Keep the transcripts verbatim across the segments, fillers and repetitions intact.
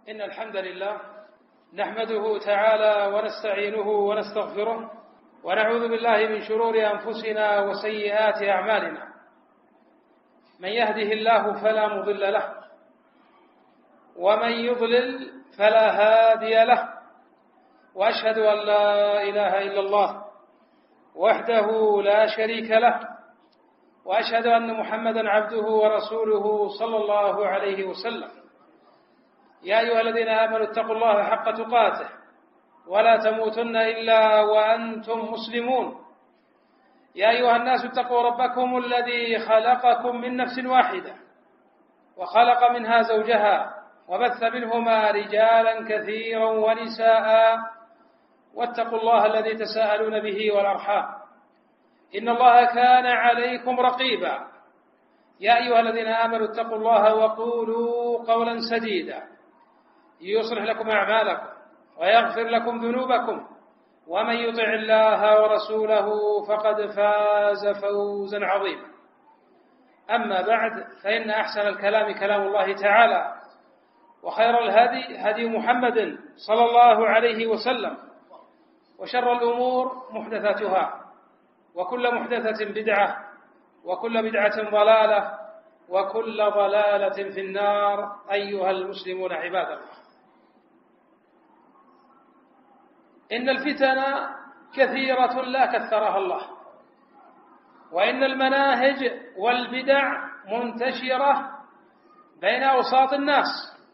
إن الحمد لله نحمده تعالى ونستعينه ونستغفره ونعوذ بالله من شرور أنفسنا وسيئات أعمالنا. من يهده الله فلا مضل له ومن يضلل فلا هادي له، وأشهد أن لا إله إلا الله وحده لا شريك له، وأشهد أن محمدا عبده ورسوله صلى الله عليه وسلم. يا أيها الذين آمنوا اتقوا الله حق تقاته ولا تموتن إلا وأنتم مسلمون. يا أيها الناس اتقوا ربكم الذي خلقكم من نفس واحدة وخلق منها زوجها وبث منهما رجالا كثيرا ونساء، واتقوا الله الذي تساءلون به والأرحام إن الله كان عليكم رقيبا. يا أيها الذين آمنوا اتقوا الله وقولوا قولا سديدا يصلح لكم أعمالكم ويغفر لكم ذنوبكم، ومن يطع الله ورسوله فقد فاز فوزا عظيما. أما بعد، فإن أحسن الكلام كلام الله تعالى، وخير الهدي هدي محمد صلى الله عليه وسلم، وشر الأمور محدثاتها، وكل محدثة بدعة، وكل بدعة ضلالة، وكل ضلالة في النار. أيها المسلمون عباد الله، إن الفتن كثيرة لا كثرها الله، وإن المناهج والبدع منتشرة بين أوساط الناس،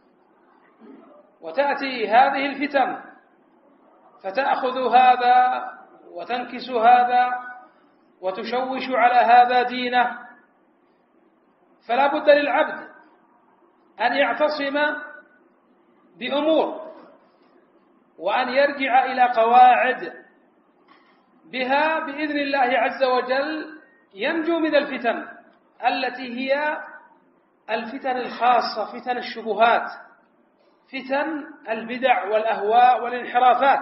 وتأتي هذه الفتن فتأخذ هذا وتنكس هذا وتشوش على هذا دينه. فلا بد للعبد أن يعتصم بأمور، وأن يرجع إلى قواعد بها بإذن الله عز وجل ينجو من الفتن التي هي الفتن الخاصة، فتن الشبهات، فتن البدع والأهواء والانحرافات.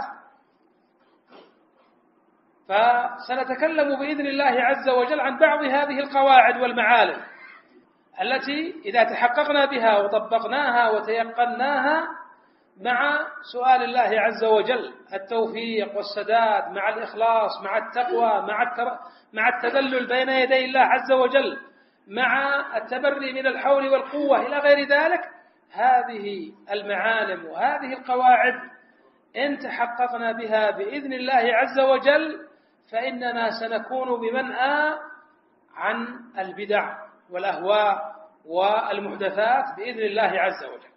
فسنتكلم بإذن الله عز وجل عن بعض هذه القواعد والمعالم التي إذا تحققنا بها وطبقناها وتيقناها مع سؤال الله عز وجل التوفيق والسداد، مع الإخلاص، مع التقوى، مع التر... مع التذلل بين يدي الله عز وجل، مع التبري من الحول والقوة إلى غير ذلك، هذه المعالم وهذه القواعد إن تحققنا بها بإذن الله عز وجل فإننا سنكون بمنأى عن البدع والأهواء والمحدثات بإذن الله عز وجل.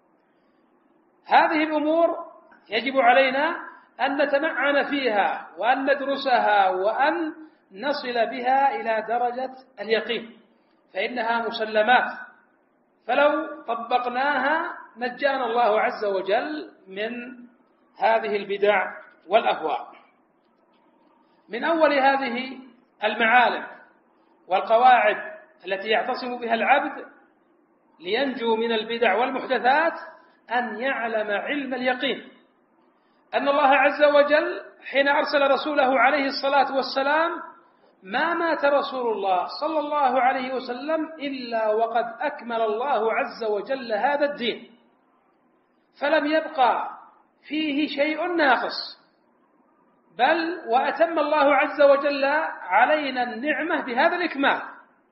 هذه الأمور يجب علينا أن نتمعن فيها وأن ندرسها وأن نصل بها إلى درجة اليقين، فإنها مسلمات، فلو طبقناها نجانا الله عز وجل من هذه البدع والأهواء. من أول هذه المعالم والقواعد التي يعتصم بها العبد لينجو من البدع والمحدثات أن يعلم علم اليقين أن الله عز وجل حين أرسل رسوله عليه الصلاة والسلام ما مات رسول الله صلى الله عليه وسلم إلا وقد أكمل الله عز وجل هذا الدين، فلم يبقى فيه شيء ناقص، بل وأتم الله عز وجل علينا النعمة بهذا الإكمال،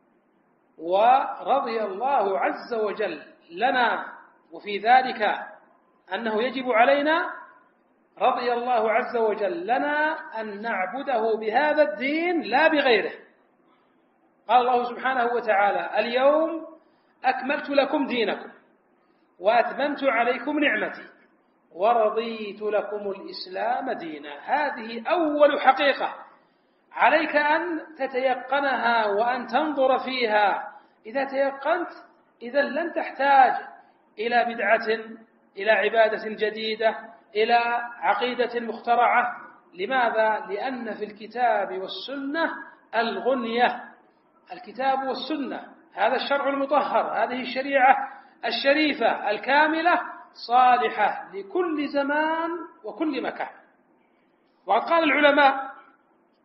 ورضي الله عز وجل لنا، وفي ذلك أنه يجب علينا رضي الله عز وجل لنا أن نعبده بهذا الدين لا بغيره. قال الله سبحانه وتعالى: اليوم أكملت لكم دينكم وأتممت عليكم نعمتي ورضيت لكم الإسلام دينا. هذه أول حقيقة عليك أن تتيقنها وأن تنظر فيها. إذا تيقنت إذا لن تحتاج إلى بدعة، إلى عبادة جديدة، إلى عقيدة مخترعة. لماذا؟ لأن في الكتاب والسنة الغنية. الكتاب والسنة هذا الشرع المطهر، هذه الشريعة الشريفة الكاملة صالحة لكل زمان وكل مكان. وقد قال العلماء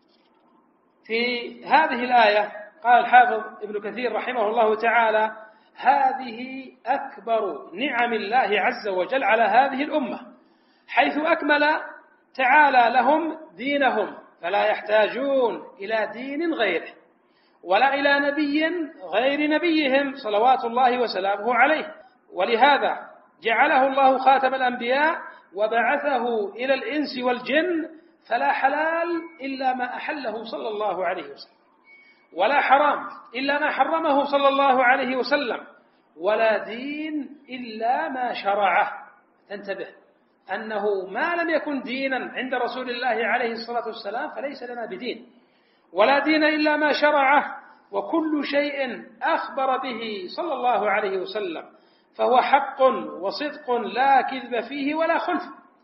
في هذه الآية، قال الحافظ ابن كثير رحمه الله تعالى: هذه أكبر نعم الله عز وجل على هذه الأمة، حيث أكمل تعالى لهم دينهم، فلا يحتاجون إلى دين غيره ولا إلى نبي غير نبيهم صلوات الله وسلامه عليه. ولهذا جعله الله خاتم الأنبياء وبعثه إلى الإنس والجن، فلا حلال إلا ما أحله صلى الله عليه وسلم، ولا حرام إلا ما حرمه صلى الله عليه وسلم، ولا دين إلا ما شرعه. تنتبه أنه ما لم يكن دينا عند رسول الله عليه الصلاة والسلام فليس لنا بدين، ولا دين إلا ما شرعه، وكل شيء أخبر به صلى الله عليه وسلم فهو حق وصدق لا كذب فيه ولا خلف،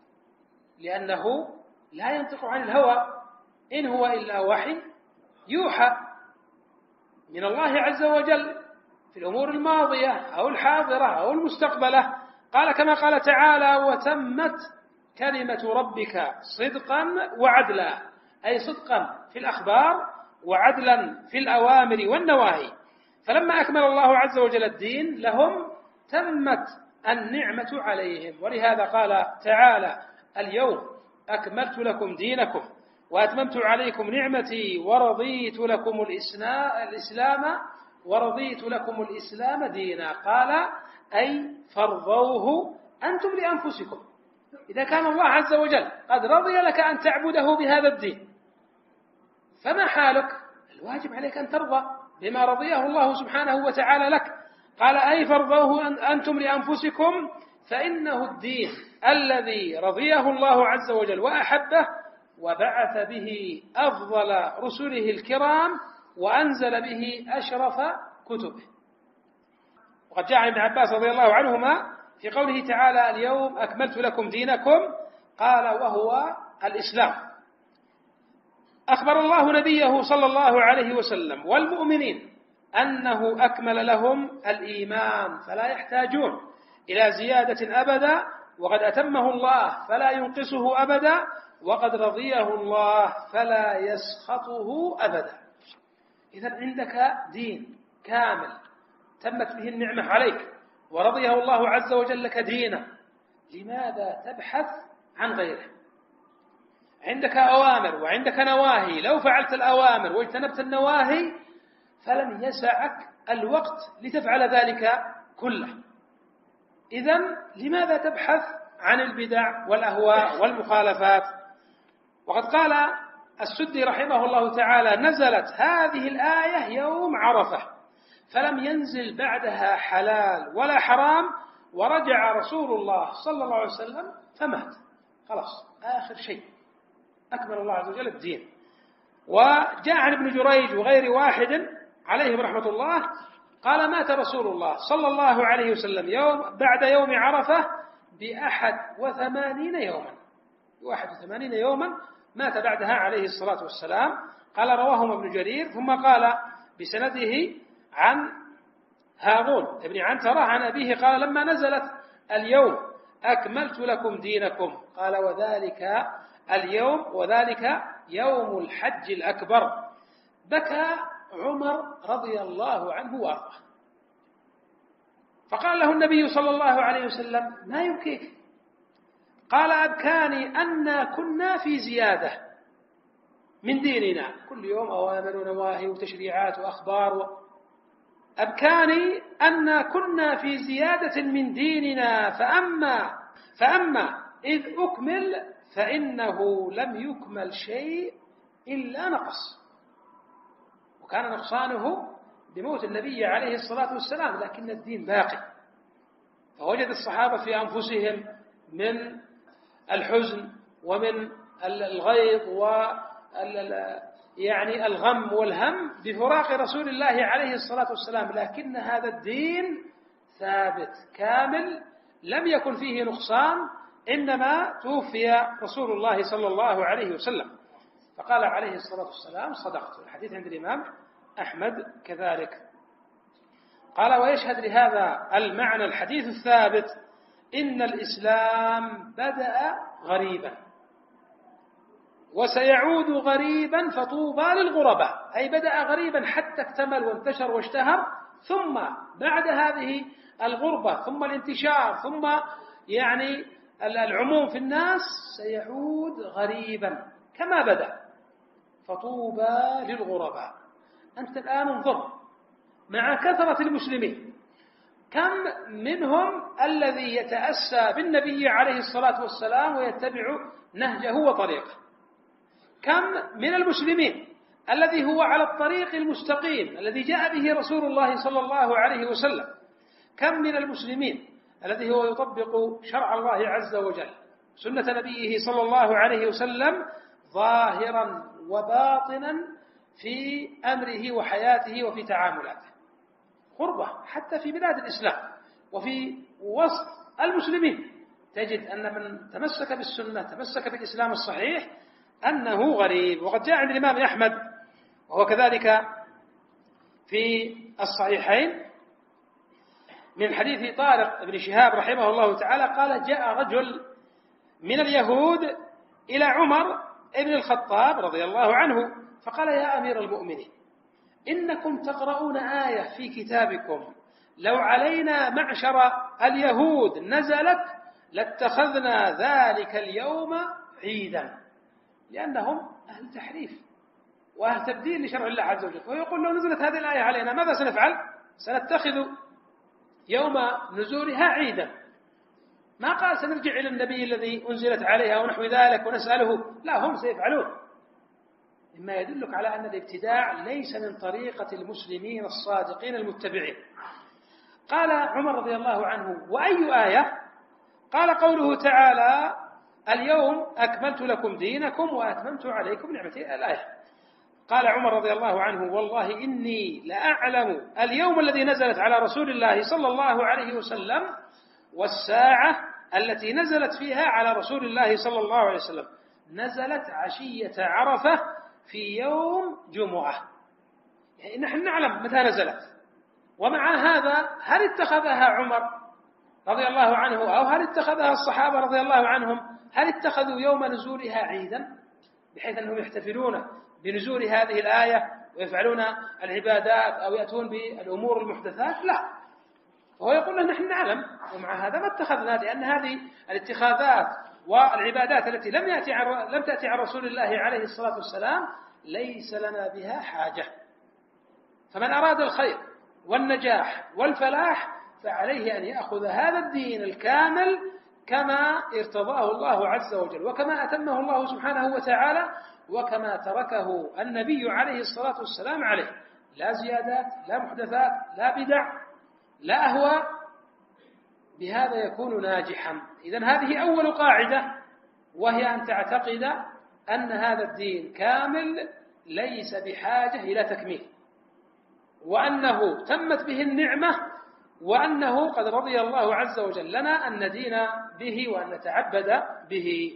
لأنه لا ينطق عن الهوى، إن هو إلا وحي يوحى من الله عز وجل في الأمور الماضية أو الحاضرة أو المستقبلة. قال كما قال تعالى: وتمت كلمة ربك صدقا وعدلا، أي صدقا في الأخبار وعدلا في الأوامر والنواهي. فلما أكمل الله عز وجل الدين لهم تمت النعمة عليهم، ولهذا قال تعالى: اليوم أكملت لكم دينكم وأتممت عليكم نعمتي ورضيت لكم الإسلام ورضيت لكم الإسلام دينا. قال: أي فرضوه أنتم لأنفسكم. إذا كان الله عز وجل قد رضي لك أن تعبده بهذا الدين، فما حالك؟ الواجب عليك أن ترضى بما رضيه الله سبحانه وتعالى لك. قال: أي فرضوه أنتم لأنفسكم، فإنه الدين الذي رضيه الله عز وجل وأحبه وبعث به أفضل رسله الكرام وأنزل به أشرف كتبه. وقد جاء عن ابن عباس رضي الله عنهما في قوله تعالى: اليوم أكملت لكم دينكم، قال: وهو الإسلام. أخبر الله نبيه صلى الله عليه وسلم والمؤمنين أنه أكمل لهم الإيمان فلا يحتاجون إلى زيادة أبدا، وقد أتمه الله فلا ينقصه أبدا، وقد رضيه الله فلا يسخطه أبدا. إذن عندك دين كامل تمت به النعمة عليك ورضيه الله عز وجل لك دينا، لماذا تبحث عن غيره؟ عندك أوامر وعندك نواهي، لو فعلت الأوامر واجتنبت النواهي فلم يسعك الوقت لتفعل ذلك كله. إذن لماذا تبحث عن البدع والأهواء والمخالفات؟ وقد قال السدي رحمه الله تعالى: نزلت هذه الآية يوم عرفة فلم ينزل بعدها حلال ولا حرام، ورجع رسول الله صلى الله عليه وسلم فمات. خلاص، آخر شيء أكمل الله عز وجل الدين. وجاء عن ابن جريج وغير واحد عليهم رحمة الله قال: مات رسول الله صلى الله عليه وسلم يوم بعد يوم عرفة بأحد وثمانين يوما، واحد وثمانين يوما مات بعدها عليه الصلاة والسلام. قال: رواهما ابن جرير، ثم قال بسنده عن هارون ابن عنترة عن أبيه قال: لما نزلت اليوم أكملت لكم دينكم، قال: وذلك اليوم وذلك يوم الحج الأكبر. بكى عمر رضي الله عنه وارضاه، فقال له النبي صلى الله عليه وسلم: ما يبكيك؟ قال: أبكاني أن كنا في زيادة من ديننا، كل يوم أوامر ونواهي وتشريعات وأخبار. أبكاني أن كنا في زيادة من ديننا، فأما فأما إذ أكمل فإنه لم يكمل شيء إلا نقص. وكان نقصانه بموت النبي عليه الصلاة والسلام، لكن الدين باقي. فوجد الصحابة في أنفسهم من الحزن ومن الغيظ و يعني الغم والهم بفراق رسول الله عليه الصلاة والسلام، لكن هذا الدين ثابت كامل لم يكن فيه نقصان، إنما توفي رسول الله صلى الله عليه وسلم. فقال عليه الصلاة والسلام: صدقت. الحديث عند الإمام أحمد كذلك. قال: ويشهد لهذا المعنى الحديث الثابت: إن الإسلام بدأ غريبا وسيعود غريبا فطوبى للغرباء، أي بدأ غريبا حتى اكتمل وانتشر واشتهر، ثم بعد هذه الغربة ثم الانتشار ثم يعني العموم في الناس سيعود غريبا كما بدأ. فطوبى للغرباء. أنت الآن انظر مع كثرة المسلمين كم منهم الذي يتأسى بالنبي عليه الصلاة والسلام ويتبع نهجه وطريقه، كم من المسلمين الذي هو على الطريق المستقيم الذي جاء به رسول الله صلى الله عليه وسلم، كم من المسلمين الذي هو يطبق شرع الله عز وجل سنة نبيه صلى الله عليه وسلم ظاهرا وباطنا في أمره وحياته وفي تعاملاته. غربة حتى في بلاد الإسلام وفي وسط المسلمين تجد أن من تمسك بالسنة تمسك بالإسلام الصحيح أنه غريب. وقد جاء عند الإمام أحمد وهو كذلك في الصحيحين من حديث طارق بن شهاب رحمه الله تعالى قال: جاء رجل من اليهود إلى عمر بن الخطاب رضي الله عنه فقال: يا أمير المؤمنين، إنكم تقرؤون آية في كتابكم لو علينا معشر اليهود نزلت لاتخذنا ذلك اليوم عيدا، لأنهم أهل تحريف وأهل تبديل لشرع الله عز وجل. ويقول: لو نزلت هذه الآية علينا ماذا سنفعل؟ سنتخذ يوم نزولها عيدا. ما قال سنرجع إلى النبي الذي أنزلت عليها ونحو ذلك ونسأله، لا، هم سيفعلون. مما يدلك على أن الابتداع ليس من طريقة المسلمين الصادقين المتبعين. قال عمر رضي الله عنه: وأي آية؟ قال: قوله تعالى: اليوم أكملت لكم دينكم وأتممت عليكم نعمتي، الآية. قال عمر رضي الله عنه: والله إني لأعلم اليوم الذي نزلت على رسول الله صلى الله عليه وسلم والساعة التي نزلت فيها على رسول الله صلى الله عليه وسلم نزلت عشية عرفة في يوم جمعة. يعني نحن نعلم متى نزلت، ومع هذا هل اتخذها عمر رضي الله عنه أو هل اتخذها الصحابة رضي الله عنهم، هل اتخذوا يوم نزولها عيدا بحيث أنهم يحتفلون بنزول هذه الآية ويفعلون العبادات أو يأتون بالأمور المحدثات؟ لا. وهو يقول لنا نحن نعلم، ومع هذا ما اتخذنا، لأن هذه الاتخاذات والعبادات التي لم يأتي عن لم تأتي عن رسول الله عليه الصلاة والسلام ليس لنا بها حاجة. فمن أراد الخير والنجاح والفلاح فعليه أن يأخذ هذا الدين الكامل كما ارتضاه الله عز وجل وكما أتمه الله سبحانه وتعالى وكما تركه النبي عليه الصلاة والسلام عليه، لا زيادات، لا محدثات، لا بدع، لا أهواء. بهذا يكون ناجحا. إذن هذه أول قاعدة، وهي أن تعتقد أن هذا الدين كامل ليس بحاجة إلى تكميل، وأنه تمت به النعمة، وأنه قد رضي الله عز وجل لنا أن ندين به وأن نتعبد به.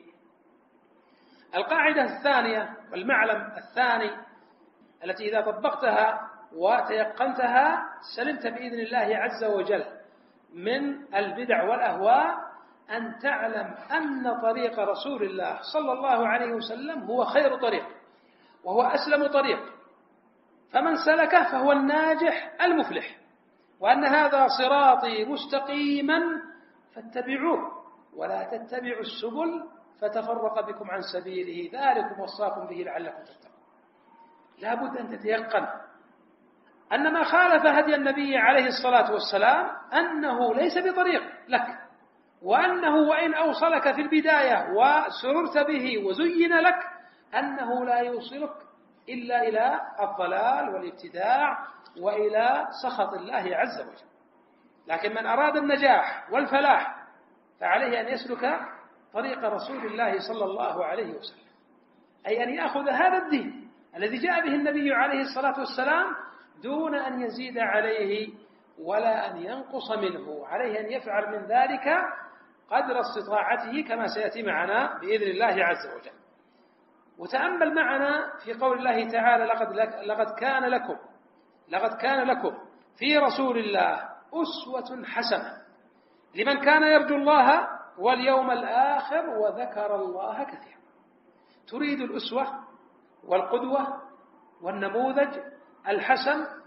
القاعدة الثانية والمعلم الثاني التي إذا طبقتها وتيقنتها سلمت بإذن الله عز وجل من البدع والأهواء، أن تعلم أن طريق رسول الله صلى الله عليه وسلم هو خير طريق وهو أسلم طريق، فمن سلكه فهو الناجح المفلح، وأن هذا صراطي مستقيما فاتبعوه ولا تتبعوا السبل فتفرق بكم عن سبيله ذلكم وصاكم به لعلكم تتقون. لا بد أن تتيقن أن ما خالف هدي النبي عليه الصلاة والسلام أنه ليس بطريق لك، وأنه وإن أوصلك في البداية وسررت به وزين لك أنه لا يوصلك إلا إلى الضلال والابتداع وإلى سخط الله عز وجل. لكن من أراد النجاح والفلاح فعليه أن يسلك طريق رسول الله صلى الله عليه وسلم، أي أن يأخذ هذا الدين الذي جاء به النبي عليه الصلاة والسلام دون أن يزيد عليه ولا أن ينقص منه، عليه أن يفعل من ذلك قدر استطاعته كما سيأتي معنا بإذن الله عز وجل. وتأمل معنا في قول الله تعالى: لقد, لقد كان لكم لقد كان لكم في رسول الله أسوة حسنة لمن كان يرجو الله واليوم الآخر وذكر الله كثيرا. تريد الأسوة والقدوة والنموذج الحسن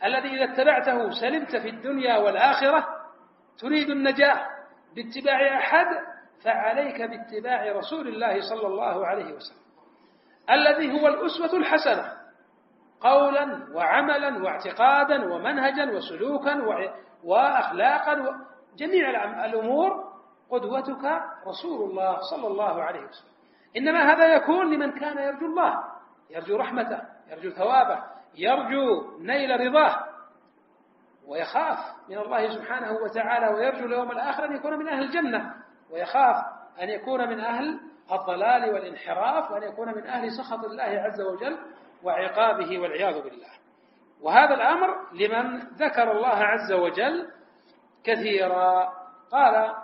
الذي إذا اتبعته سلمت في الدنيا والآخرة، تريد النجاة باتباع أحد فعليك باتباع رسول الله صلى الله عليه وسلم، الذي هو الأسوة الحسنة قولا وعملا واعتقادا ومنهجا وسلوكا وأخلاقا وجميع الأمور قدوتك رسول الله صلى الله عليه وسلم. إنما هذا يكون لمن كان يرجو الله، يرجو رحمته، يرجو ثوابه، يرجو نيل رضاه، ويخاف من الله سبحانه وتعالى، ويرجو اليوم الآخر أن يكون من أهل الجنة، ويخاف أن يكون من أهل الضلال والانحراف، وأن يكون من أهل سخط الله عز وجل وعقابه والعياذ بالله. وهذا الأمر لمن ذكر الله عز وجل كثيرا. قال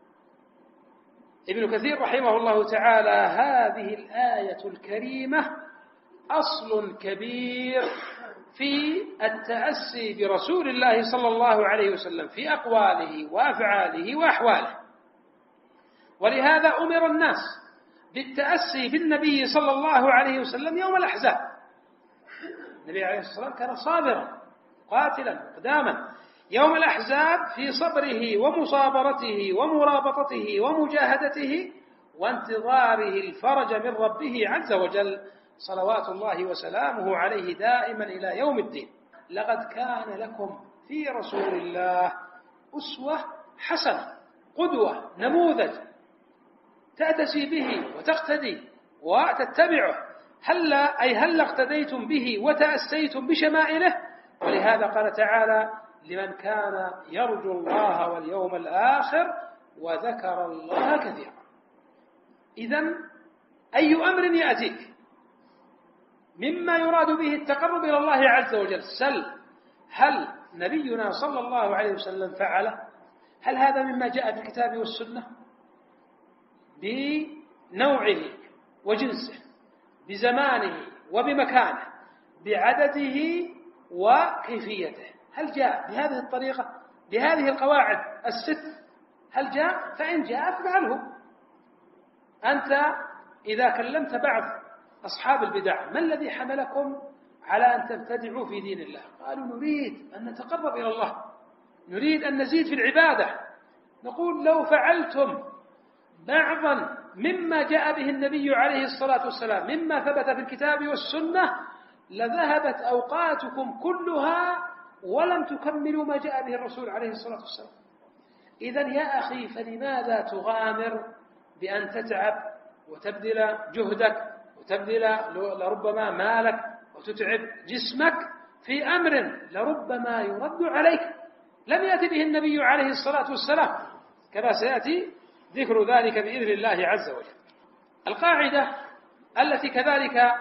ابن كثير رحمه الله تعالى: هذه الآية الكريمة أصل كبير في التأسي برسول الله صلى الله عليه وسلم في أقواله وأفعاله وأحواله، ولهذا أمر الناس بالتأسي بالنبي صلى الله عليه وسلم يوم الأحزاب. النبي عليه الصلاة والسلام كان صابرا قاتلا قداما يوم الأحزاب في صبره ومصابرته ومرابطته ومجاهدته وانتظاره الفرج من ربه عز وجل، صلوات الله وسلامه عليه دائما إلى يوم الدين. لقد كان لكم في رسول الله أسوة حسنة، قدوة، نموذج تأتسي به وتقتدي وتتبعه. هل أي هل اقتديتم به وتأسيتم بشمائله؟ ولهذا قال تعالى: لمن كان يرجو الله واليوم الآخر وذكر الله كثيرا. إذن أي أمر يأتيك مما يراد به التقرب إلى الله عز وجل سل هل نبينا صلى الله عليه وسلم فعله؟ هل هذا مما جاء في الكتاب والسنة بنوعه وجنسه بزمانه وبمكانه بعدده وكيفيته؟ هل جاء بهذه الطريقة بهذه القواعد الست؟ هل جاء؟ فإن جاء فافعله. أنت إذا كلمت بعض أصحاب البدع: ما الذي حملكم على أن تبتدعوا في دين الله؟ قالوا: نريد أن نتقرب إلى الله، نريد أن نزيد في العبادة. نقول: لو فعلتم بعضا مما جاء به النبي عليه الصلاة والسلام مما ثبت في الكتاب والسنة لذهبت أوقاتكم كلها ولم تكملوا ما جاء به الرسول عليه الصلاة والسلام. إذن يا أخي، فلماذا تغامر بأن تتعب وتبذل جهدك وتبذل لربما مالك وتتعب جسمك في أمر لربما يرد عليك لم يأتي به النبي عليه الصلاة والسلام، كما سيأتي ذكر ذلك بإذن الله عز وجل. القاعدة التي كذلك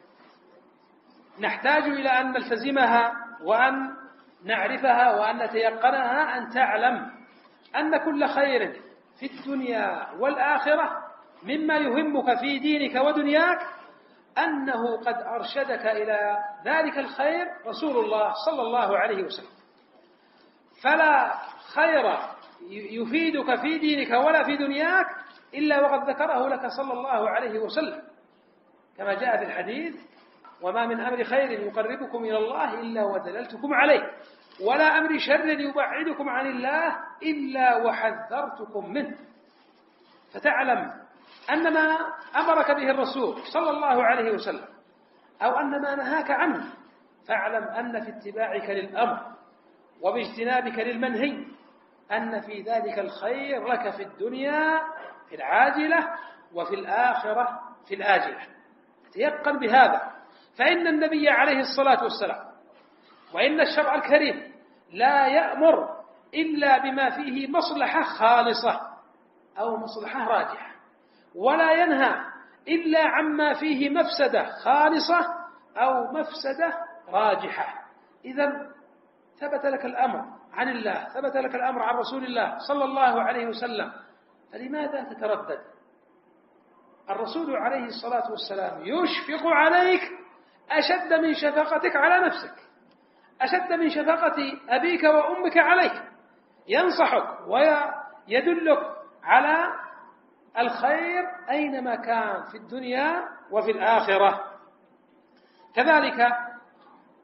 نحتاج إلى أن نلتزمها وأن نعرفها وأن نتيقنها: أن تعلم أن كل خير في الدنيا والآخرة مما يهمك في دينك ودنياك أنه قد أرشدك إلى ذلك الخير رسول الله صلى الله عليه وسلم. فلا خير يفيدك في دينك ولا في دنياك إلا وقد ذكره لك صلى الله عليه وسلم، كما جاء في الحديث: وما من أمر خير يقربكم إلى الله إلا ودللتكم عليه، ولا أمر شر يبعدكم عن الله إلا وحذرتكم منه. فتعلم أن ما أمرك به الرسول صلى الله عليه وسلم أو أن ما نهاك عنه، فاعلم أن في اتباعك للأمر وباجتنابك للمنهي أن في ذلك الخير لك في الدنيا في العاجلة وفي الآخرة في الآجلة. تيقن بهذا، فإن النبي عليه الصلاة والسلام وإن الشرع الكريم لا يأمر إلا بما فيه مصلحة خالصة أو مصلحة راجحة، ولا ينهى إلا عما فيه مفسدة خالصة أو مفسدة راجحة. إذن ثبت لك الأمر عن الله، ثبت لك الأمر عن رسول الله صلى الله عليه وسلم، فلماذا تتردد؟ الرسول عليه الصلاة والسلام يشفق عليك أشد من شفقتك على نفسك، أشد من شفقة أبيك وأمك عليك، ينصحك ويدلك على الخير أينما كان في الدنيا وفي الآخرة. كذلك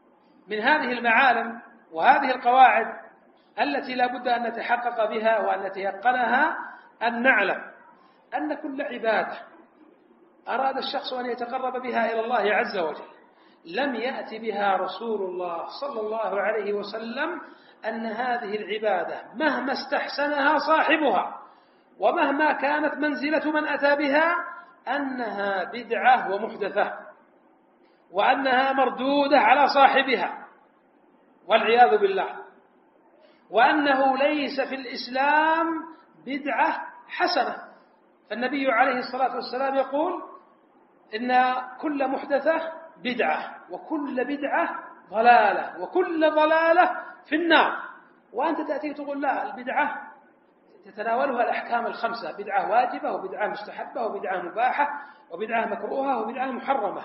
من هذه المعالم وهذه القواعد التي لا بد أن نتحقق بها وأن نتيقنها أن نعلم أن كل عبادة أراد الشخص أن يتقرب بها إلى الله عز وجل لم يأت بها رسول الله صلى الله عليه وسلم، أن هذه العبادة مهما استحسنها صاحبها ومهما كانت منزلة من أتى بها أنها بدعة ومحدثة وأنها مردودة على صاحبها والعياذ بالله، وأنه ليس في الإسلام بدعة حسنة. فالنبي عليه الصلاة والسلام يقول إن كل محدثة بدعة وكل بدعة ضلالة وكل ضلالة في النار. وأنت تأتي تقول لا، البدعة تتناولها الأحكام الخمسة، بدعة واجبة وبدعة مستحبة وبدعة مباحة وبدعة مكروهة وبدعة محرمة.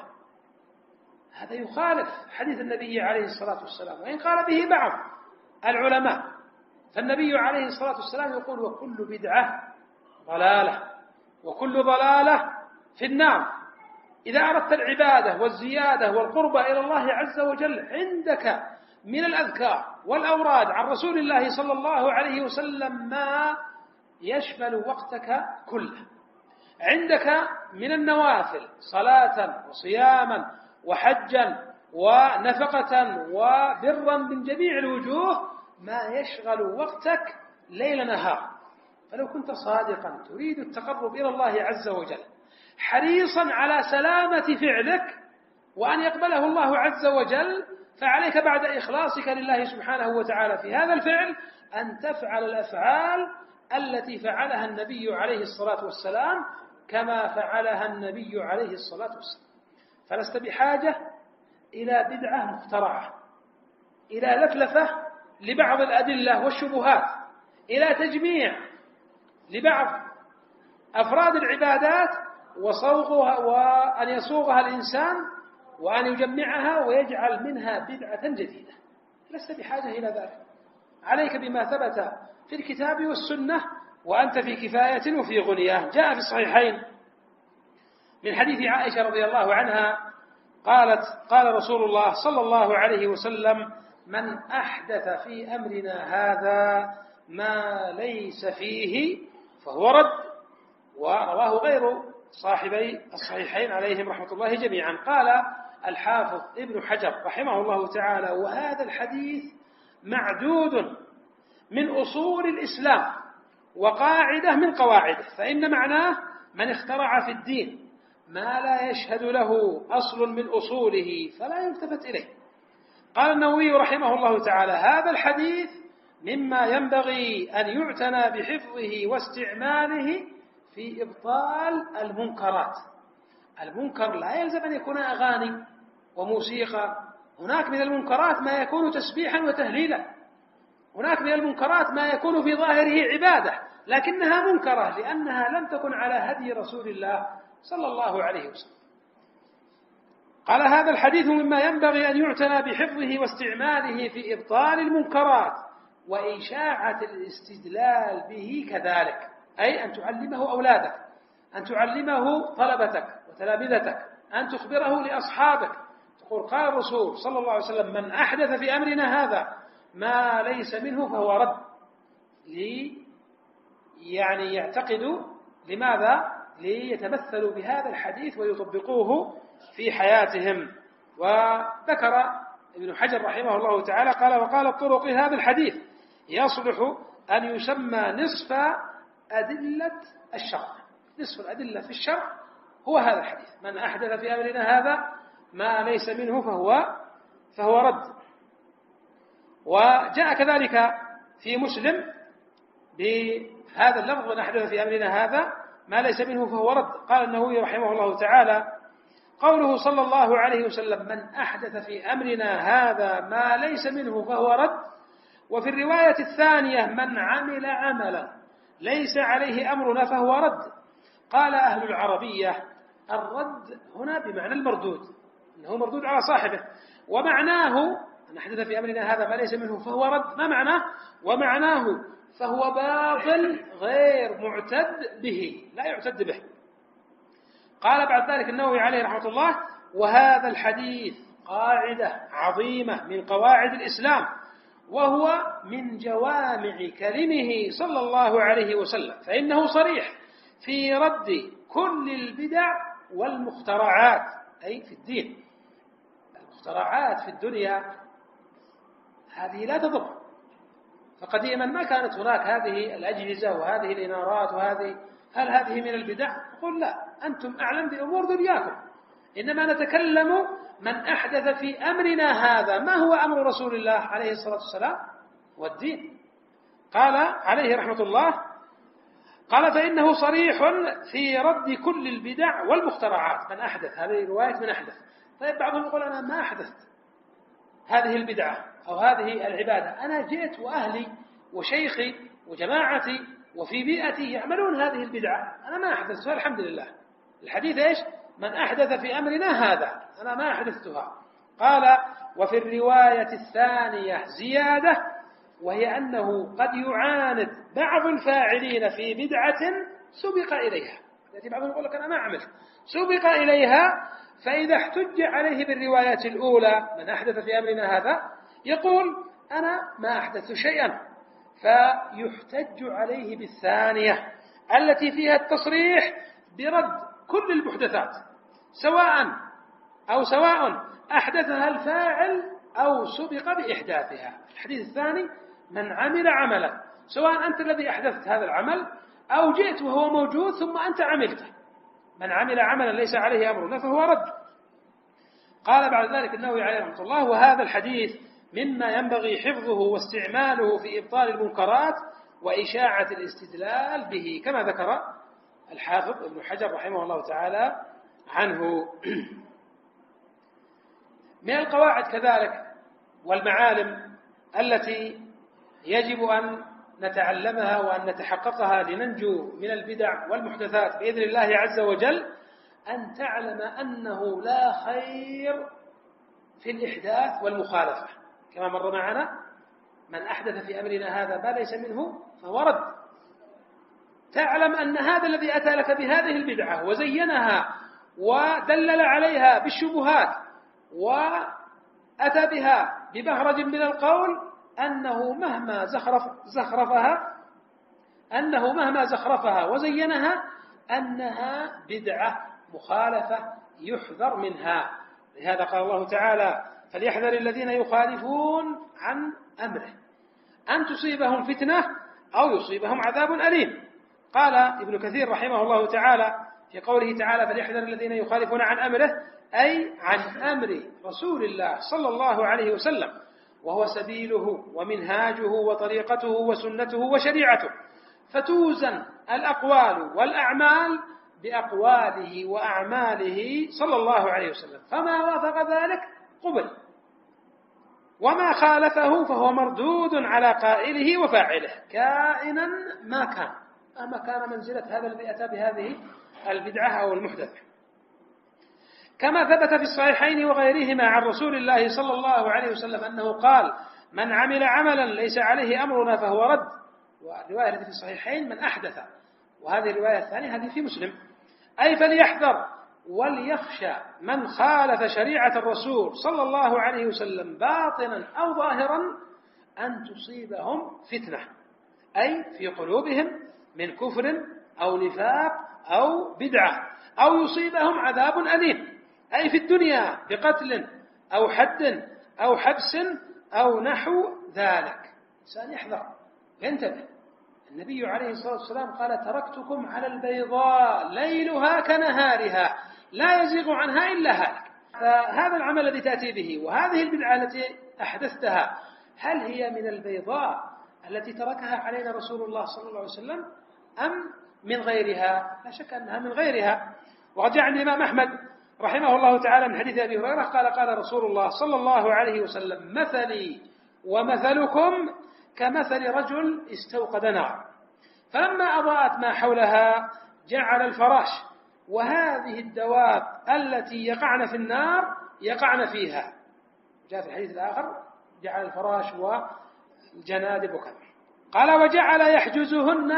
هذا يخالف حديث النبي عليه الصلاة والسلام، وإن قال به بعض العلماء. فالنبي عليه الصلاة والسلام يقول وكل بدعة ضلالة وكل ضلالة في النار. إذا أردت العبادة والزيادة والقربة إلى الله عز وجل عندك من الأذكار والأوراد عن رسول الله صلى الله عليه وسلم ما يشمل وقتك كله. عندك من النوافل صلاة وصياما وحجا ونفقة وبرا من جميع الوجوه ما يشغل وقتك ليل نهار. فلو كنت صادقا تريد التقرب إلى الله عز وجل حريصا على سلامة فعلك وأن يقبله الله عز وجل، فعليك بعد إخلاصك لله سبحانه وتعالى في هذا الفعل أن تفعل الأفعال التي فعلها النبي عليه الصلاة والسلام كما فعلها النبي عليه الصلاة والسلام. فلست بحاجة إلى بدعة مخترعة، إلى لفلفة لبعض الأدلة والشبهات، إلى تجميع لبعض أفراد العبادات وصوغها وأن يصوغها الإنسان وأن يجمعها ويجعل منها بدعة جديدة. لست بحاجة إلى ذلك. عليك بما ثبت في الكتاب والسنة وأنت في كفاية وفي غنية. جاء في الصحيحين من حديث عائشة رضي الله عنها قالت قال رسول الله صلى الله عليه وسلم من أحدث في أمرنا هذا ما ليس فيه فهو رد. ورواه غير صاحبي الصحيحين عليهم رحمة الله جميعا. قال الحافظ ابن حجر رحمه الله تعالى وهذا الحديث معدود من أصول الإسلام وقاعدة من قواعده، فإن معناه من اخترع في الدين ما لا يشهد له أصل من أصوله فلا يلتفت إليه. قال النووي رحمه الله تعالى هذا الحديث مما ينبغي أن يعتنى بحفظه واستعماله في إبطال المنكرات. المنكر لا يلزم أن يكون أغاني وموسيقى، هناك من المنكرات ما يكون تسبيحا وتهليلا، هناك من المنكرات ما يكون في ظاهره عبادة لكنها منكرة لأنها لم تكن على هدي رسول الله صلى الله عليه وسلم. قال هذا الحديث مما ينبغي أن يعتنى بحفظه واستعماله في إبطال المنكرات وإشاعة الاستدلال به كذلك، أي أن تعلمه أولادك، أن تعلمه طلبتك وتلامذتك، أن تخبره لأصحابك، تقول قال الرسول صلى الله عليه وسلم من أحدث في أمرنا هذا ما ليس منه فهو رد. لي يعني يعتقدوا لماذا؟ ليتمثلوا بهذا الحديث ويطبقوه في حياتهم. وذكر ابن حجر رحمه الله تعالى قال وقال الطرق هذا الحديث يصلح أن يسمى نصف أدلة الشرع. نصف الأدلة في الشرع هو هذا الحديث من أحدث في أمرنا هذا ما ليس منه فهو فهو رد. وجاء كذلك في مسلم بهذا اللفظ من أحدث في أمرنا هذا ما ليس منه فهو رد. قال النووي رحمه الله تعالى قوله صلى الله عليه وسلم من أحدث في أمرنا هذا ما ليس منه فهو رد. وفي الرواية الثانية من عمل عملا ليس عليه أمرنا فهو رد. قال أهل العربية الرد هنا بمعنى المردود، إنه مردود على صاحبه، ومعناه أن أحدث في أمرنا هذا ما ليس منه فهو رد. ما معناه؟ ومعناه فهو باطل غير معتد به، لا يعتد به. قال بعد ذلك النووي عليه رحمة الله وهذا الحديث قاعدة عظيمة من قواعد الإسلام، وهو من جوامع كلمه صلى الله عليه وسلم، فإنه صريح في رد كل البدع والمخترعات، أي في الدين. المخترعات في الدنيا هذه لا تضر، فقديما ما كانت هناك هذه الأجهزة وهذه الإنارات وهذه، هل هذه من البدع؟ نقول لا، أنتم أعلم بأمور دنياكم، إنما نتكلم من أحدث في أمرنا هذا ما هو أمر رسول الله عليه الصلاة والسلام والدين. قال عليه رحمة الله، قال فإنه صريح في رد كل البدع والمخترعات. من أحدث، هذه رواية من أحدث. طيب بعضهم يقول أنا ما أحدثت هذه البدعة أو هذه العبادة، أنا جئت وأهلي وشيخي وجماعتي وفي بيئتي يعملون هذه البدعة، أنا ما أحدثتها الحمد لله. الحديث إيش؟ من أحدث في أمرنا هذا، أنا ما أحدثتها. قال وفي الرواية الثانية زيادة، وهي أنه قد يعاند بعض الفاعلين في بدعة سبق إليها، التي بعضهم يقول لك أنا ما عملت، سبق إليها، فإذا احتج عليه بالروايات الأولى من أحدث في أمرنا هذا يقول أنا ما أحدثت شيئا، فيحتج عليه بالثانية التي فيها التصريح برد كل المحدثات، سواء أو سواء أحدثها الفاعل أو سبق بإحداثها. الحديث الثاني من عمل عملا، سواء أنت الذي أحدثت هذا العمل أو جئت وهو موجود ثم أنت عملته، من عمل عملا ليس عليه أمرنا فهو رد. قال بعد ذلك النووي عليه رحمة الله وهذا الحديث مما ينبغي حفظه واستعماله في إبطال المنكرات وإشاعة الاستدلال به، كما ذكر الحافظ ابن حجر رحمه الله تعالى عنه. من القواعد كذلك والمعالم التي يجب أن نتعلمها وأن نتحققها لننجو من البدع والمحدثات بإذن الله عز وجل، أن تعلم أنه لا خير في الإحداث والمخالفة، كما مر معنا من أحدث في أمرنا هذا ما ليس منه فهو رد. تعلم أن هذا الذي أتى لك بهذه البدعة وزينها ودلل عليها بالشبهات وأتى بها ببهرج من القول، أنه مهما زخرف زخرفها أنه مهما زخرفها وزينها أنها بدعة مخالفة يحذر منها. لهذا قال الله تعالى فليحذر الذين يخالفون عن أمره أن تصيبهم فتنة أو يصيبهم عذاب أليم. قال ابن كثير رحمه الله تعالى في قوله تعالى فليحذر الذين يخالفون عن أمره، أي عن أمر رسول الله صلى الله عليه وسلم، وهو سبيله ومنهاجه وطريقته وسنته وشريعته، فتوزن الأقوال والأعمال بأقواله وأعماله صلى الله عليه وسلم، فما وافق ذلك قبل، وما خالفه فهو مردود على قائله وفاعله كائنا ما كان، أما كان منزلة هذا الذي أتى بهذه البدعة أو المحدثة. كما ثبت في الصحيحين وغيرهما عن رسول الله صلى الله عليه وسلم أنه قال من عمل عملا ليس عليه أمرنا فهو رد، والرواية التي في الصحيحين من أحدث، وهذه الرواية الثانية هذه في مسلم. أي فليحذر وليخشى من خالف شريعة الرسول صلى الله عليه وسلم باطنا أو ظاهرا أن تصيبهم فتنة، أي في قلوبهم من كفر أو نفاق أو بدعة، أو يصيبهم عذاب أليم، أي في الدنيا بقتل أو حد أو حبس أو نحو ذلك. إنسان يحذر ينتبه. النبي عليه الصلاة والسلام قال تركتكم على البيضاء ليلها كنهارها لا يزيغ عنها إلا هالك. فهذا العمل الذي تأتي به وهذه البدعة التي أحدثتها هل هي من البيضاء التي تركها علينا رسول الله صلى الله عليه وسلم أم من غيرها؟ لا شك أنها من غيرها. وقد جاء عند الإمام أحمد رحمه الله تعالى من حديث أبي هريرة قال قال رسول الله صلى الله عليه وسلم مثلي ومثلكم كمثل رجل استوقد نار فلما أضاءت ما حولها جعل الفراش وهذه الدواب التي يقعن في النار يقعن فيها. جاء في الحديث الآخر جعل الفراش والجنادب وكذا. قال وجعل يحجزهن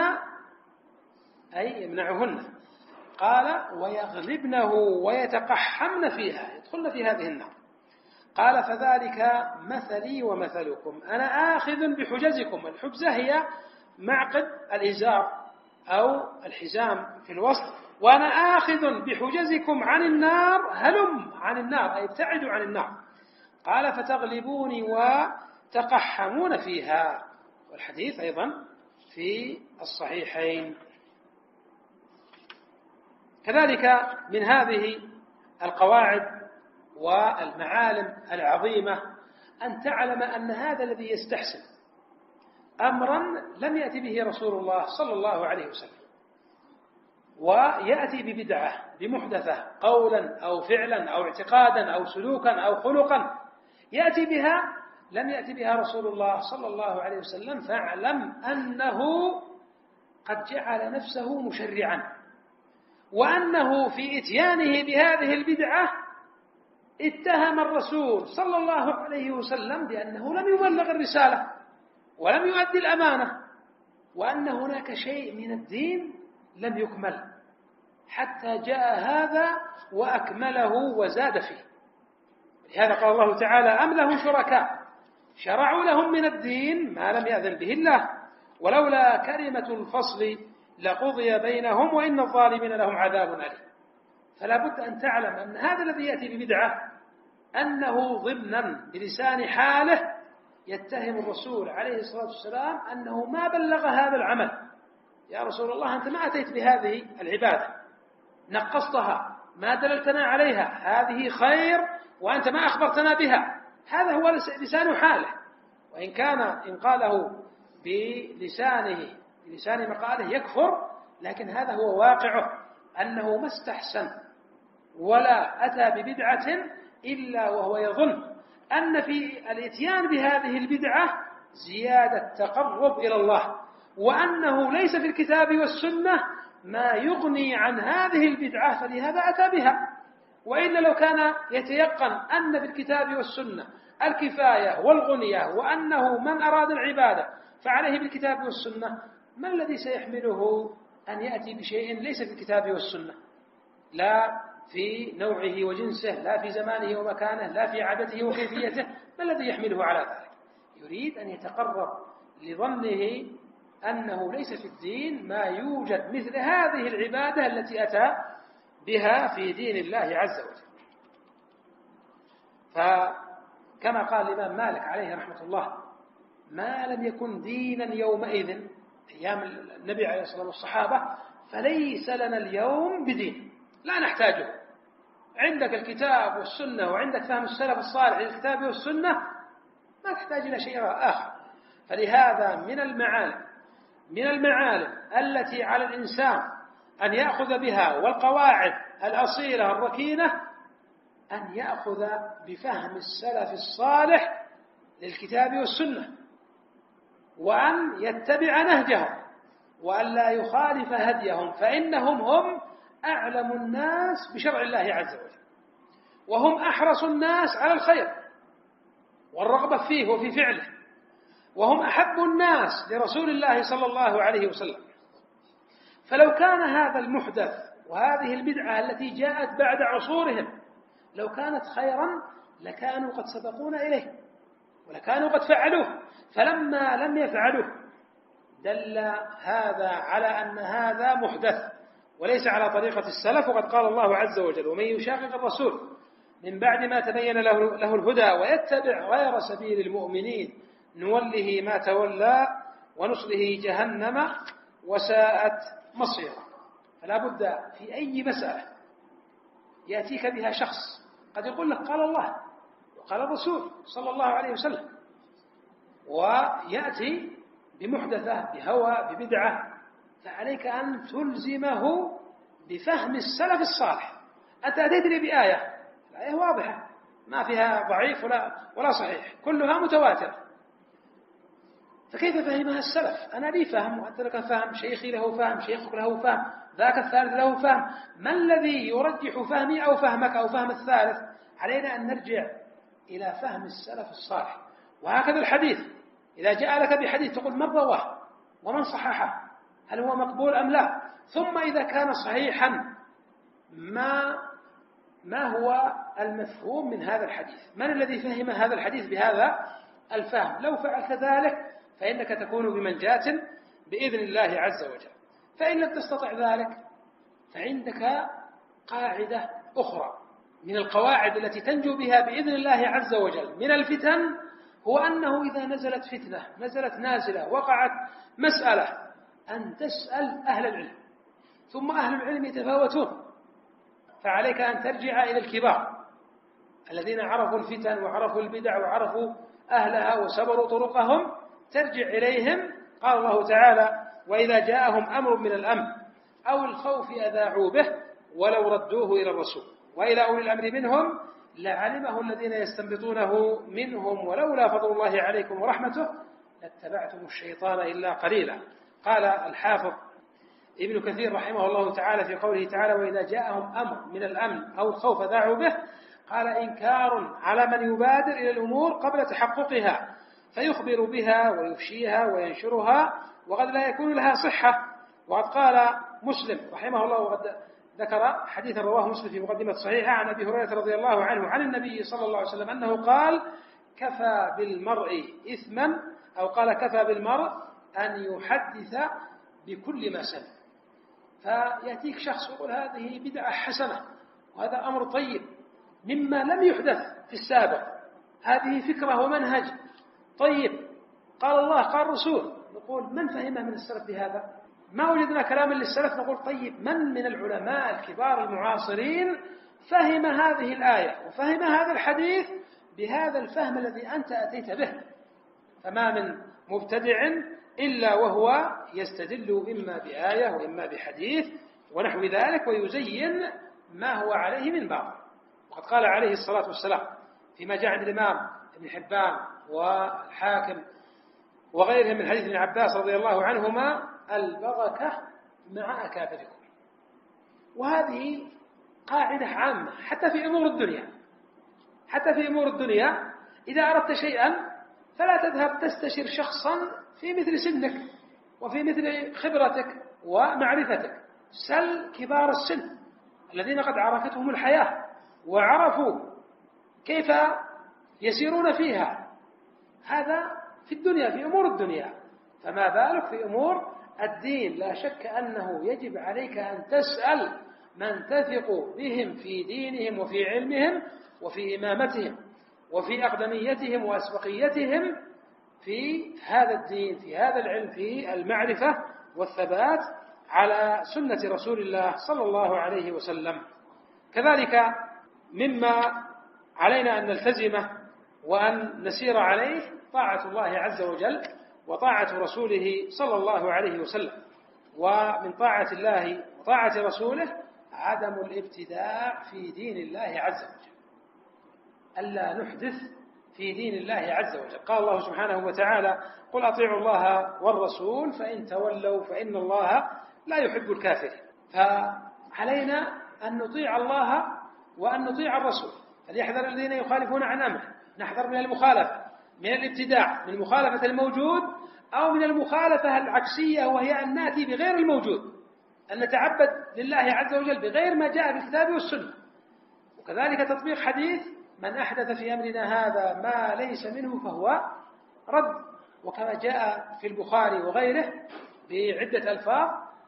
أي يمنعهن، قال ويغلبنه ويتقحمن فيها، يدخلن في هذه النار. قال فذلك مثلي ومثلكم، أنا آخذ بحجزكم. الحجزة هي معقد الإزار أو الحزام في الوسط، وأنا آخذ بحجزكم عن النار، هلم عن النار أي ابتعدوا عن النار. قال فتغلبوني وتقحمون فيها، والحديث أيضا في الصحيحين. كذلك من هذه القواعد والمعالم العظيمة أن تعلم أن هذا الذي يستحسن أمرا لم يأتي به رسول الله صلى الله عليه وسلم، ويأتي ببدعة بمحدثة قولا أو فعلا أو اعتقادا أو سلوكا أو خلقا يأتي بها لم يأتي بها رسول الله صلى الله عليه وسلم، فاعلم أنه قد جعل نفسه مشرعا، وأنه في إتيانه بهذه البدعة اتهم الرسول صلى الله عليه وسلم بأنه لم يبلغ الرسالة ولم يؤدي الأمانة، وأن هناك شيء من الدين لم يكمل حتى جاء هذا وأكمله وزاد فيه. لهذا قال الله تعالى أم لهم شركاء شرعوا لهم من الدين ما لم يأذن به الله ولولا كلمة الفصل لقضي بينهم وإن الظالمين لهم عذاب أليم. فلا بد أن تعلم أن هذا الذي يأتي ببدعة أنه ضمنا بلسان حاله يتهم الرسول عليه الصلاة والسلام أنه ما بلغ هذا العمل. يا رسول الله أنت ما أتيت بهذه العبادة، نقصتها، ما دللتنا عليها، هذه خير وأنت ما أخبرتنا بها. هذا هو لسان حاله، وإن كان إن قاله بلسانه بلسان مقاله يكفر، لكن هذا هو واقعه أنه ما استحسن ولا أتى ببدعة إلا وهو يظن أن في الإتيان بهذه البدعة زيادة تقرب إلى الله، وأنه ليس في الكتاب والسنة ما يغني عن هذه البدعة، فلهذا أتى بها. وإلا لو كان يتيقن أن في الكتاب والسنة الكفاية والغنية وأنه من أراد العبادة فعليه بالكتاب والسنة، ما الذي سيحمله أن يأتي بشيء ليس في الكتاب والسنة، لا في نوعه وجنسه، لا في زمانه ومكانه، لا في عادته وكيفيته؟ ما الذي يحمله على ذلك؟ يريد أن يتقرب لظنه أنه ليس في الدين ما يوجد مثل هذه العبادة التي أتى بها في دين الله عز وجل. فكما قال الإمام مالك عليه رحمة الله ما لم يكن دينا يومئذ أيام النبي عليه الصلاة والصحابة فليس لنا اليوم بدين، لا نحتاجه. عندك الكتاب والسنة وعندك فهم السلف الصالح للكتاب والسنة، ما تحتاج إلى شيء آخر. فلهذا من المعالم من المعالم التي على الإنسان أن يأخذ بها والقواعد الأصيلة الركينة أن يأخذ بفهم السلف الصالح للكتاب والسنة، وأن يتبع نهجهم وأن لا يخالف هديهم، فإنهم هم أعلم الناس بشرع الله عز وجل، وهم أحرص الناس على الخير والرغبة فيه وفي فعله، وهم أحب الناس لرسول الله صلى الله عليه وسلم. فلو كان هذا المحدث وهذه البدعة التي جاءت بعد عصورهم لو كانت خيرا لكانوا قد سبقونا إليه ولكانوا قد فعلوه، فلما لم يفعلوه دل هذا على أن هذا محدث وليس على طريقة السلف. وقد قال الله عز وجل ومن يشاقق الرسول من بعد ما تبين له, له الهدى ويتبع غير سبيل المؤمنين نوله ما تولى ونصله جهنم وساءت مصيرا. فلا بد في أي مسألة يأتيك بها شخص قد يقول لك قال الله وقال الرسول صلى الله عليه وسلم، ويأتي بمحدثة بهوى ببدعة، فعليك أن تلزمه بفهم السلف الصالح. أنت أتيت لي بآية، الآية واضحة ما فيها ضعيف ولا, ولا صحيح، كلها متواتر، فكيف فهمها السلف؟ أنا لي فهم وأنت لك فهم، شيخي له فهم، شيخك له فهم، ذاك الثالث له فهم، ما الذي يرجح فهمي أو فهمك أو فهم الثالث؟ علينا أن نرجع إلى فهم السلف الصالح. وهكذا الحديث، إذا جاء لك بحديث تقول من رواه ومن صححه، هل هو مقبول أم لا؟ ثم إذا كان صحيحا ما ما هو المفهوم من هذا الحديث؟ من الذي فهم هذا الحديث بهذا الفهم؟ لو فعلت ذلك فإنك تكون بمنجاة بإذن الله عز وجل. فإن لم تستطع ذلك فعندك قاعدة أخرى من القواعد التي تنجو بها بإذن الله عز وجل من الفتن، هو أنه إذا نزلت فتنة، نزلت نازلة، وقعت مسألة، أن تسأل أهل العلم. ثم أهل العلم يتفاوتون، فعليك أن ترجع إلى الكبار الذين عرفوا الفتن وعرفوا البدع وعرفوا أهلها وسبروا طرقهم، ترجع إليهم. قال الله تعالى: وإذا جاءهم أمر من الأمن أو الخوف أذاعوا به ولو ردوه إلى الرسول وإلى أولي الأمر منهم لعلمه الذين يستنبطونه منهم ولولا فضل الله عليكم ورحمته لاتبعتم الشيطان إلا قليلا. قال الحافظ ابن كثير رحمه الله تعالى في قوله تعالى: وإذا جاءهم أمر من الأمن أو الخوف ذاعوا به، قال: إنكار على من يبادر إلى الأمور قبل تحققها فيخبر بها ويفشيها وينشرها وقد لا يكون لها صحة. وقد قال مسلم رحمه الله، وقد ذكر حديثا رواه مسلم في مقدمة صحيحة عن أبي هريرة رضي الله عنه عن النبي صلى الله عليه وسلم أنه قال: كفى بالمرء إثما، أو قال: كفى بالمرء أن يحدث بكل ما سمع. فيأتيك شخص يقول: هذه بدعة حسنة وهذا أمر طيب مما لم يحدث في السابق، هذه فكرة ومنهج طيب، قال الله قال الرسول. نقول: من فهمه من السلف بهذا؟ ما وجدنا كلاما للسلف. نقول: طيب، من من العلماء الكبار المعاصرين فهم هذه الآية وفهم هذا الحديث بهذا الفهم الذي أنت أتيت به؟ فما من مبتدع إلا وهو يستدل إما بآية وإما بحديث ونحو ذلك ويزين ما هو عليه من باطل. وقد قال عليه الصلاة والسلام فيما جاء عند الإمام ابن حبان والحاكم وغيرهم من حديث ابن عباس رضي الله عنهما: البركة مع أكابركم. وهذه قاعدة عامة حتى في أمور الدنيا. حتى في أمور الدنيا إذا أردت شيئا فلا تذهب تستشير شخصا في مثل سنك وفي مثل خبرتك ومعرفتك، سل كبار السن الذين قد عرفتهم الحياة وعرفوا كيف يسيرون فيها. هذا في الدنيا، في أمور الدنيا، فما بالك في أمور الدين؟ لا شك أنه يجب عليك أن تسأل من تثق بهم في دينهم وفي علمهم وفي إمامتهم وفي أقدميتهم وأسبقيتهم في هذا الدين، في هذا العلم، في المعرفة والثبات على سنة رسول الله صلى الله عليه وسلم. كذلك مما علينا أن نلتزمه وأن نسير عليه طاعة الله عز وجل وطاعة رسوله صلى الله عليه وسلم. ومن طاعة الله وطاعة رسوله عدم الابتداع في دين الله عز وجل، ألا نحدث في دين الله عز وجل. قال الله سبحانه وتعالى: قل أطيعوا الله والرسول فإن تولوا فإن الله لا يحب الكافرين. فعلينا أن نطيع الله وأن نطيع الرسول. فليحذر الذين يخالفون عن أمره. نحذر من المخالفة، من الابتداع، من مخالفة الموجود أو من المخالفة العكسية وهي أن نأتي بغير الموجود، أن نتعبد لله عز وجل بغير ما جاء بالكتاب والسنة. وكذلك تطبيق حديث: من أحدث في أمرنا هذا ما ليس منه فهو رد. وكما جاء في البخاري وغيره بعدة ألفاظ،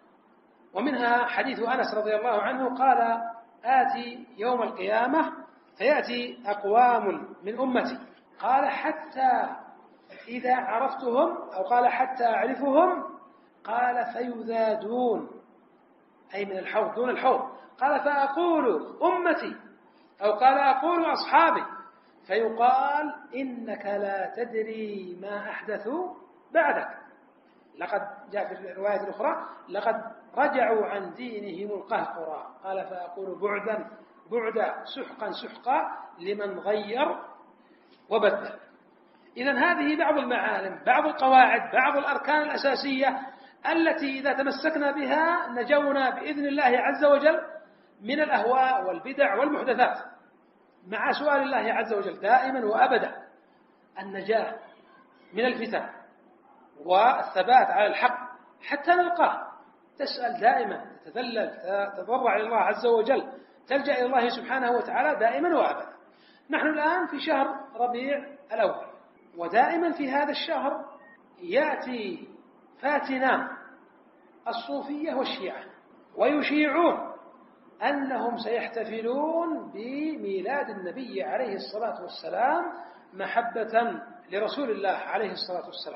ومنها حديث أنس رضي الله عنه قال: آتي يوم القيامة فيأتي أقوام من أمتي، قال: حتى إذا عرفتهم، أو قال: حتى أعرفهم، قال: فيذادون، أي من الحوض دون الحوض، قال: فأقول أمتي، أو قال: أقول أصحابي، فيقال: إنك لا تدري ما أحدثوا بعدك. لقد جاء في الرواية الأخرى: لقد رجعوا عن دينهم القهقرى، قال: فأقول بعدا بعدا سحقا سحقا لمن غير وبدل. إذن هذه بعض المعالم، بعض القواعد، بعض الأركان الأساسية التي إذا تمسكنا بها نجونا بإذن الله عز وجل من الأهواء والبدع والمحدثات، مع سؤال الله عز وجل دائما وأبدا النجاة من الفتن والثبات على الحق حتى نلقاه. تسأل دائما، تتذلل، تتضرع إلى الله عز وجل تلجأ إلى الله سبحانه وتعالى دائما وأبدا. نحن الآن في شهر ربيع الأول، ودائما في هذا الشهر يأتي فاتنان الصوفية والشيعة ويشيعون أنهم سيحتفلون بميلاد النبي عليه الصلاة والسلام محبة لرسول الله عليه الصلاة والسلام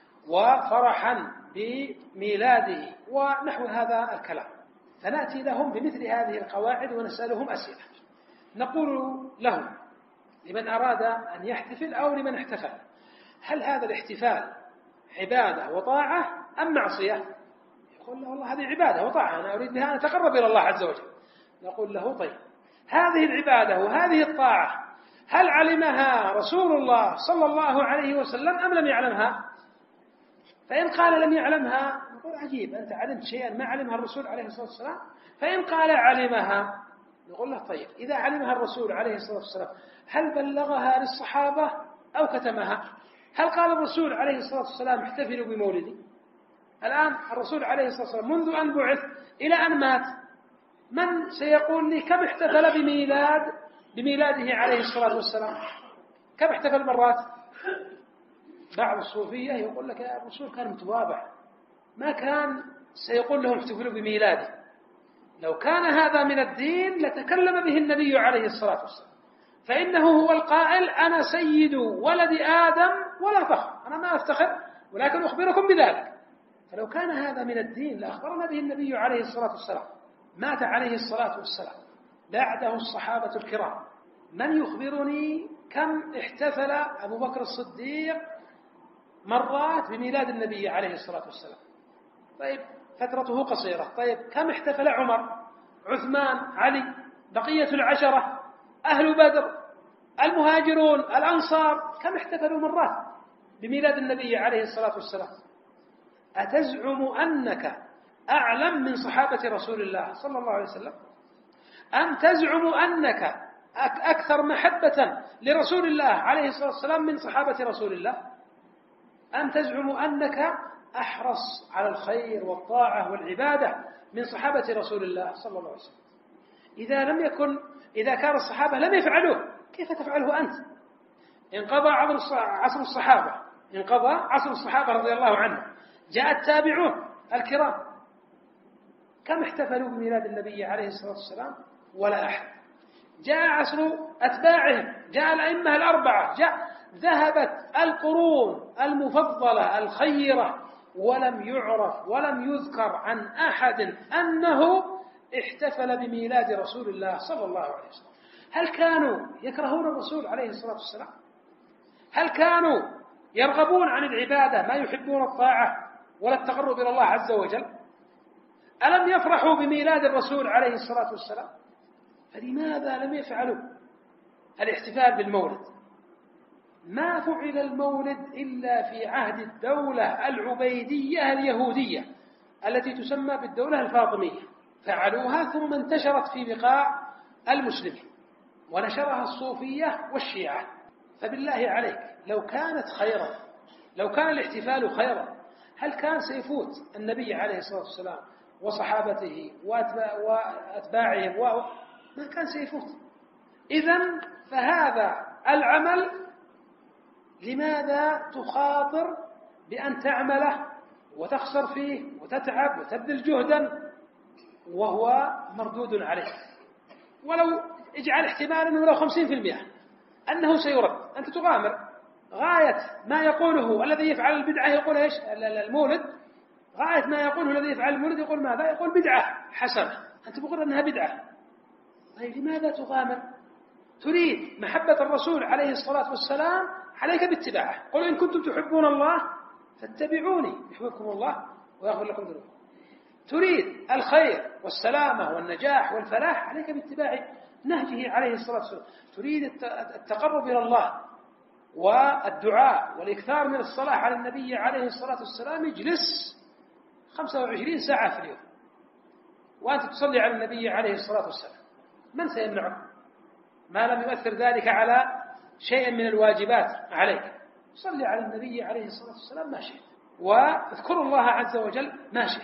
وفرحا بميلاده ونحو هذا الكلام. فنأتي لهم بمثل هذه القواعد ونسألهم أسئلة، نقول لهم لمن أراد أن يحتفل أو لمن احتفل: هل هذا الاحتفال عبادة وطاعة أم معصية؟ يقول له: والله هذه عبادة وطاعة، أنا أريد بها أن أتقرب إلى الله عز وجل. نقول له: طيب، هذه العبادة وهذه الطاعة هل علمها رسول الله صلى الله عليه وسلم أم لم يعلمها؟ فإن قال لم يعلمها نقول: عجيب، أنت علمت شيئا ما علمها الرسول عليه الصلاة والسلام. فإن قال علمها نقول له: طيب، إذا علمها الرسول عليه الصلاة والسلام هل بلغها للصحابة أو كتمها؟ هل قال الرسول عليه الصلاة والسلام احتفلوا بمولدي؟ الآن الرسول عليه الصلاة والسلام منذ أن بعث إلى أن مات من سيقول لي كم احتفل بميلاد بميلاده عليه الصلاة والسلام؟ كم احتفل مرات؟ بعض الصوفية يقول لك يا الرسول كان متواضع، ما كان سيقول لهم احتفلوا بميلاده. لو كان هذا من الدين لتكلم به النبي عليه الصلاة والسلام، فإنه هو القائل: أنا سيد ولد آدم ولا فخر، أنا ما أفتخر ولكن أخبركم بذلك. فلو كان هذا من الدين لأخبرنا به النبي عليه الصلاة والسلام. مات عليه الصلاة والسلام، بعده الصحابة الكرام. من يخبرني كم احتفل أبو بكر الصديق مرات بميلاد النبي عليه الصلاة والسلام؟ طيب، فترته قصيرة. طيب، كم احتفل عمر، عثمان، علي، بقية العشرة، أهل بدر، المهاجرون، الأنصار، كم احتفلوا مرات بميلاد النبي عليه الصلاة والسلام؟ أتزعم أنك أعلم من صحابة رسول الله صلى الله عليه وسلم؟ أم تزعم أنك أكثر محبة لرسول الله عليه الصلاة والسلام من صحابة رسول الله؟ أم تزعم أنك أحرص على الخير والطاعة والعبادة من صحابة رسول الله صلى الله عليه وسلم؟ إذا لم يكن إذا كان الصحابة لم يفعلوه كيف تفعله أنت؟ انقضى عصر الصحابة انقضى عصر الصحابة رضي الله عنهم، جاء التابعون الكرام، كم احتفلوا بميلاد النبي عليه الصلاة والسلام؟ ولا أحد. جاء عصر أتباعهم، جاء الأئمة الأربعة، جاء ذهبت القرون المفضلة الخيرة ولم يعرف ولم يذكر عن أحد أنه احتفل بميلاد رسول الله صلى الله عليه وسلم. هل كانوا يكرهون الرسول عليه الصلاة والسلام؟ هل كانوا يرغبون عن العبادة ما يحبون الطاعة ولا التقرب إلى الله عز وجل؟ ألم يفرحوا بميلاد الرسول عليه الصلاة والسلام؟ فلماذا لم يفعلوا الاحتفال بالمولد؟ ما فعل المولد إلا في عهد الدولة العبيدية اليهودية التي تسمى بالدولة الفاطمية، فعلوها ثم انتشرت في بقاع المسلمين ونشرها الصوفية والشيعة. فبالله عليك، لو كانت خيرا، لو كان الاحتفال خيرا، هل كان سيفوت النبي عليه الصلاة والسلام وصحابته وأتباعهم؟ و... ما كان سيفوت. إذن فهذا العمل لماذا تخاطر بأن تعمله وتخسر فيه وتتعب وتبذل جهدا وهو مردود عليك؟ ولو اجعل احتمالا أنه لو خمسين في المئة أنه سيرد، أنت تغامر. غاية ما يقوله الذي يفعل البدعة يقول إيش؟ المولد. غاية ما يقوله الذي يفعل المولد يقول ماذا؟ يقول بدعة حسنة، أنت تقول أنها بدعة. طيب، لماذا تغامر؟ تريد محبة الرسول عليه الصلاة والسلام، عليك باتباعه. قل إن كنتم تحبون الله فاتبعوني يحببكم الله ويغفر لكم ذنوبكم. تريد الخير والسلامة والنجاح والفلاح، عليك باتباع نهجه عليه الصلاة والسلام. تريد التقرب إلى الله والدعاء والإكثار من الصلاة على النبي عليه الصلاة والسلام، اجلس خمسة وعشرين ساعة في اليوم وأنت تصلي على النبي عليه الصلاة والسلام، من سيمنعك؟ ما لم يؤثر ذلك على شيء من الواجبات عليك. صلي على النبي عليه الصلاة والسلام ما شئت، واذكر الله عز وجل ما شئت.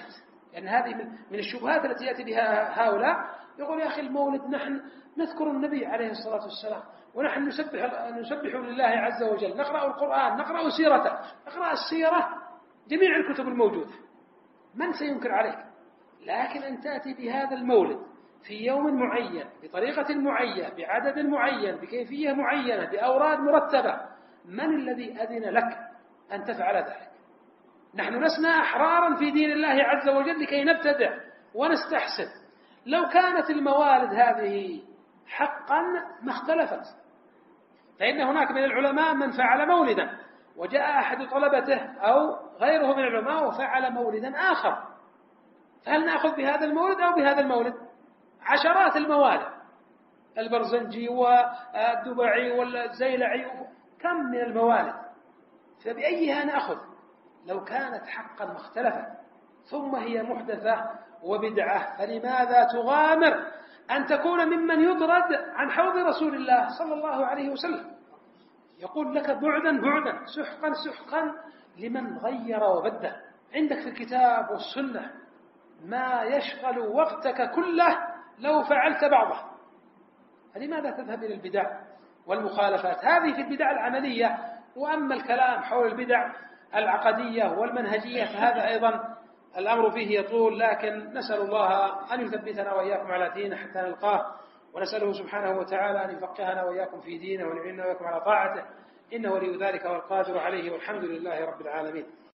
لأن هذه من الشبهات التي يأتي بها هؤلاء. يقول يا أخي المولد نحن نذكر النبي عليه الصلاة والسلام، ونحن نسبح, نسبح لله عز وجل، نقرأ القرآن، نقرأ سيرته، نقرأ السيرة، جميع الكتب الموجودة، من سينكر عليك؟ لكن أن تأتي بهذا المولد في يوم معين، بطريقة معينة، بعدد معين، بكيفية معينة، بأوراد مرتبة، من الذي أذن لك أن تفعل ذلك؟ نحن لسنا أحرارا في دين الله عز وجل لكي نبتدع ونستحسن. لو كانت الموالد هذه حقا ما اختلفت، فإن هناك من العلماء من فعل مولدا وجاء أحد طلبته أو غيره من العلماء وفعل مولدا آخر، فهل نأخذ بهذا المولد أو بهذا المولد؟ عشرات الموالد، البرزنجي والدبعي والزيلعي، كم من الموالد، فبأيها نأخذ؟ لو كانت حقا ما اختلفت، ثم هي محدثة وبدعة، فلماذا تغامر أن تكون ممن يطرد عن حوض رسول الله صلى الله عليه وسلم؟ يقول لك بعدا بعدا، سحقا سحقا لمن غير وبدل. عندك في الكتاب والسنة ما يشغل وقتك كله لو فعلت بعضه، فلماذا تذهب إلى البدع والمخالفات؟ هذه في البدع العملية. وأما الكلام حول البدع العقدية والمنهجية فهذا أيضا الأمر فيه يطول، لكن نسأل الله أن يثبتنا وإياكم على دينه حتى نلقاه، ونسأله سبحانه وتعالى أن يفقهنا وإياكم في دينه وأن يعيننا وإياكم على طاعته، إنه ولي ذلك والقادر عليه، والحمد لله رب العالمين.